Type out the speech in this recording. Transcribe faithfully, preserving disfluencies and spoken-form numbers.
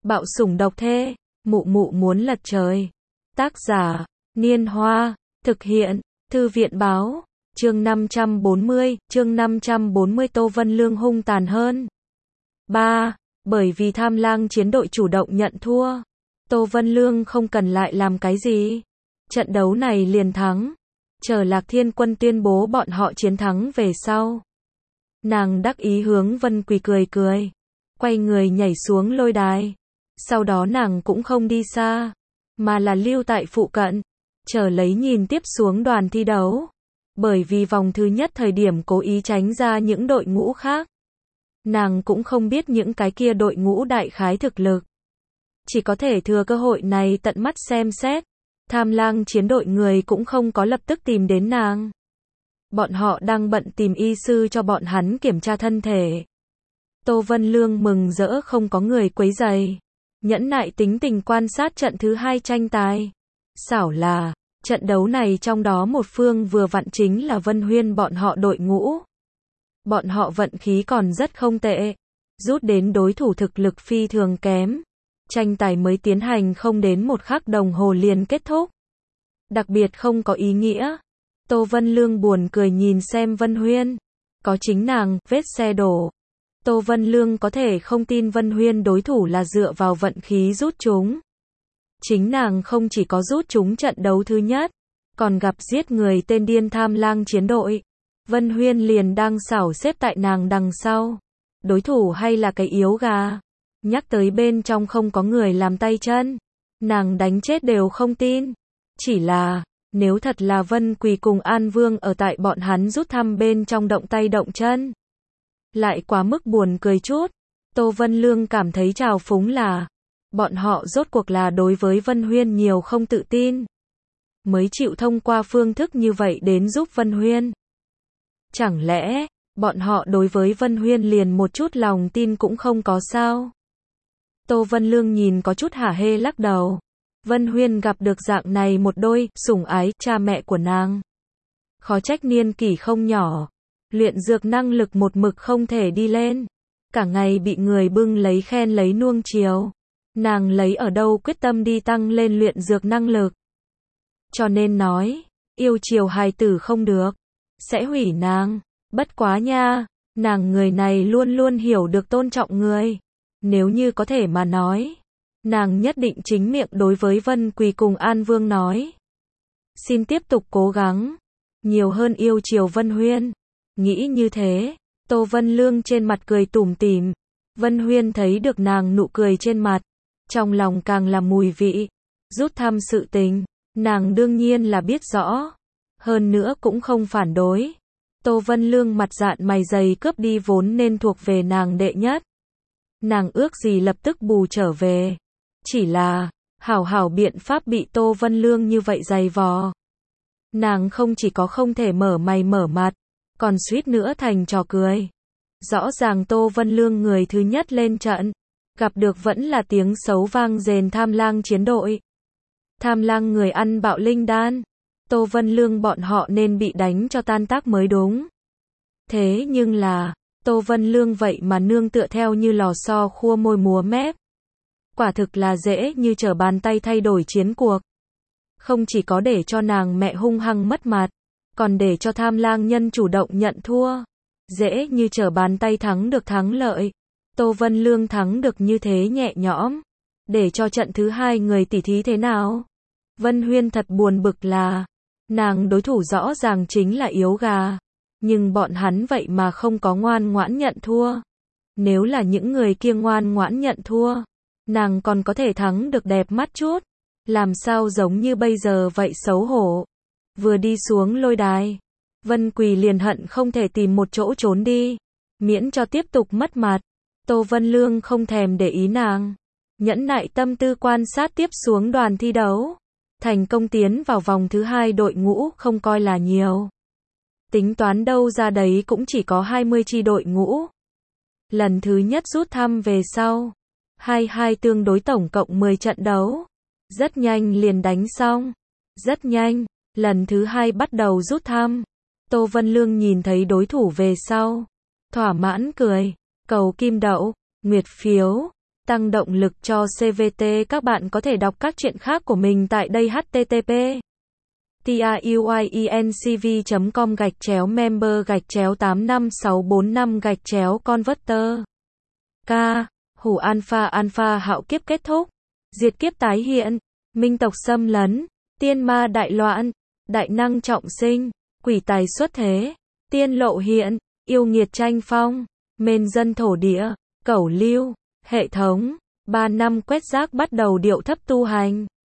Bạo sủng độc thê, mụ mụ muốn lật trời. Tác giả, Niên Hoa, thực hiện, Thư viện báo, chương năm trăm bốn mươi, chương năm trăm bốn mươi Tô Vân Lương hung tàn hơn. ba. Bởi vì Tham Lang chiến đội chủ động nhận thua, Tô Vân Lương không cần lại làm cái gì. Trận đấu này liền thắng. Chờ Lạc Thiên Quân tuyên bố bọn họ chiến thắng về sau, nàng đắc ý hướng Vân Quỳ cười cười, quay người nhảy xuống lôi đài. Sau đó nàng cũng không đi xa, mà là lưu tại phụ cận, chờ lấy nhìn tiếp xuống đoàn thi đấu. Bởi vì vòng thứ nhất thời điểm cố ý tránh ra những đội ngũ khác, nàng cũng không biết những cái kia đội ngũ đại khái thực lực, chỉ có thể thừa cơ hội này tận mắt xem xét. Tham Lang chiến đội người cũng không có lập tức tìm đến nàng. Bọn họ đang bận tìm y sư cho bọn hắn kiểm tra thân thể. Tô Vân Lương mừng rỡ không có người quấy rầy, nhẫn nại tính tình quan sát trận thứ hai tranh tài. Xảo là, trận đấu này trong đó một phương vừa vặn chính là Vân Huyên bọn họ đội ngũ. Bọn họ vận khí còn rất không tệ, rút đến đối thủ thực lực phi thường kém. Tranh tài mới tiến hành không đến một khắc đồng hồ liền kết thúc. Đặc biệt không có ý nghĩa. Tô Vân Lương buồn cười nhìn xem Vân Huyên. Có chính nàng, vết xe đổ. Tô Vân Lương có thể không tin Vân Huyên đối thủ là dựa vào vận khí rút chúng. Chính nàng không chỉ có rút chúng trận đấu thứ nhất, còn gặp giết người tên điên Tham Lang chiến đội. Vân Huyên liền đang xảo xếp tại nàng đằng sau. Đối thủ hay là cái yếu gà. Nhắc tới bên trong không có người làm tay chân, nàng đánh chết đều không tin. Chỉ là, nếu thật là Vân Quỳ cùng An Vương ở tại bọn hắn rút thăm bên trong động tay động chân, lại quá mức buồn cười chút. Tô Vân Lương cảm thấy trào phúng là, bọn họ rốt cuộc là đối với Vân Huyên nhiều không tự tin, mới chịu thông qua phương thức như vậy đến giúp Vân Huyên. Chẳng lẽ, bọn họ đối với Vân Huyên liền một chút lòng tin cũng không có sao? Tô Vân Lương nhìn có chút hả hê lắc đầu. Vân Huyên gặp được dạng này một đôi, sủng ái, cha mẹ của nàng. Khó trách niên kỷ không nhỏ. Luyện dược năng lực một mực không thể đi lên. Cả ngày bị người bưng lấy khen lấy nuông chiều. Nàng lấy ở đâu quyết tâm đi tăng lên luyện dược năng lực. Cho nên nói, yêu chiều hài tử không được, sẽ hủy nàng. Bất quá nha, nàng người này luôn luôn hiểu được tôn trọng người. Nếu như có thể mà nói, nàng nhất định chính miệng đối với Vân Quỳ cùng An Vương nói. Xin tiếp tục cố gắng, nhiều hơn yêu chiều Vân Huyên. Nghĩ như thế, Tô Vân Lương trên mặt cười tủm tỉm. Vân Huyên thấy được nàng nụ cười trên mặt, trong lòng càng là mùi vị. Rút thăm sự tình, nàng đương nhiên là biết rõ, hơn nữa cũng không phản đối. Tô Vân Lương mặt dạn mày dày cướp đi vốn nên thuộc về nàng đệ nhất. Nàng ước gì lập tức bù trở về. Chỉ là, hảo hảo biện pháp bị Tô Vân Lương như vậy dày vò. Nàng không chỉ có không thể mở mày mở mặt, còn suýt nữa thành trò cười. Rõ ràng Tô Vân Lương người thứ nhất lên trận, gặp được vẫn là tiếng xấu vang dền Tham Lang chiến đội. Tham Lang người ăn bạo linh đan, Tô Vân Lương bọn họ nên bị đánh cho tan tác mới đúng. Thế nhưng là, Tô Vân Lương vậy mà nương tựa theo như lò xo khua môi múa mép. Quả thực là dễ như trở bàn tay thay đổi chiến cuộc. Không chỉ có để cho nàng mẹ hung hăng mất mặt, còn để cho Tham Lang nhân chủ động nhận thua. Dễ như trở bàn tay thắng được thắng lợi. Tô Vân Lương thắng được như thế nhẹ nhõm. Để cho trận thứ hai người tỉ thí thế nào? Vân Huyên thật buồn bực là, nàng đối thủ rõ ràng chính là yếu gà. Nhưng bọn hắn vậy mà không có ngoan ngoãn nhận thua. Nếu là những người kia ngoan ngoãn nhận thua, nàng còn có thể thắng được đẹp mắt chút. Làm sao giống như bây giờ vậy xấu hổ. Vừa đi xuống lôi đài, Vân Quỳ liền hận không thể tìm một chỗ trốn đi, miễn cho tiếp tục mất mặt. Tô Vân Lương không thèm để ý nàng, nhẫn nại tâm tư quan sát tiếp xuống đoàn thi đấu. Thành công tiến vào vòng thứ hai đội ngũ không coi là nhiều. Tính toán đâu ra đấy cũng chỉ có hai mươi chi đội ngũ. Lần thứ nhất rút thăm về sau, hai hai tương đối tổng cộng mười trận đấu. Rất nhanh liền đánh xong. Rất nhanh, lần thứ hai bắt đầu rút thăm. Tô Vân Lương nhìn thấy đối thủ về sau, thỏa mãn cười, cầu kim đậu, nguyệt phiếu, tăng động lực cho xê vê tê. Các bạn có thể đọc các truyện khác của mình tại đây h t t p truyencv chấm com gạch chéo member gạch chéo tám năm sáu bốn năm gạch chéo converter. K. Hủ alpha alpha hạo kiếp kết thúc. Diệt kiếp tái hiện. Minh tộc xâm lấn. Tiên ma đại loạn. Đại năng trọng sinh. Quỷ tài xuất thế. Tiên lộ hiện. Yêu nghiệt tranh phong. Mên dân thổ địa. Cẩu lưu. Hệ thống. Ba năm quét rác bắt đầu điệu thấp tu hành.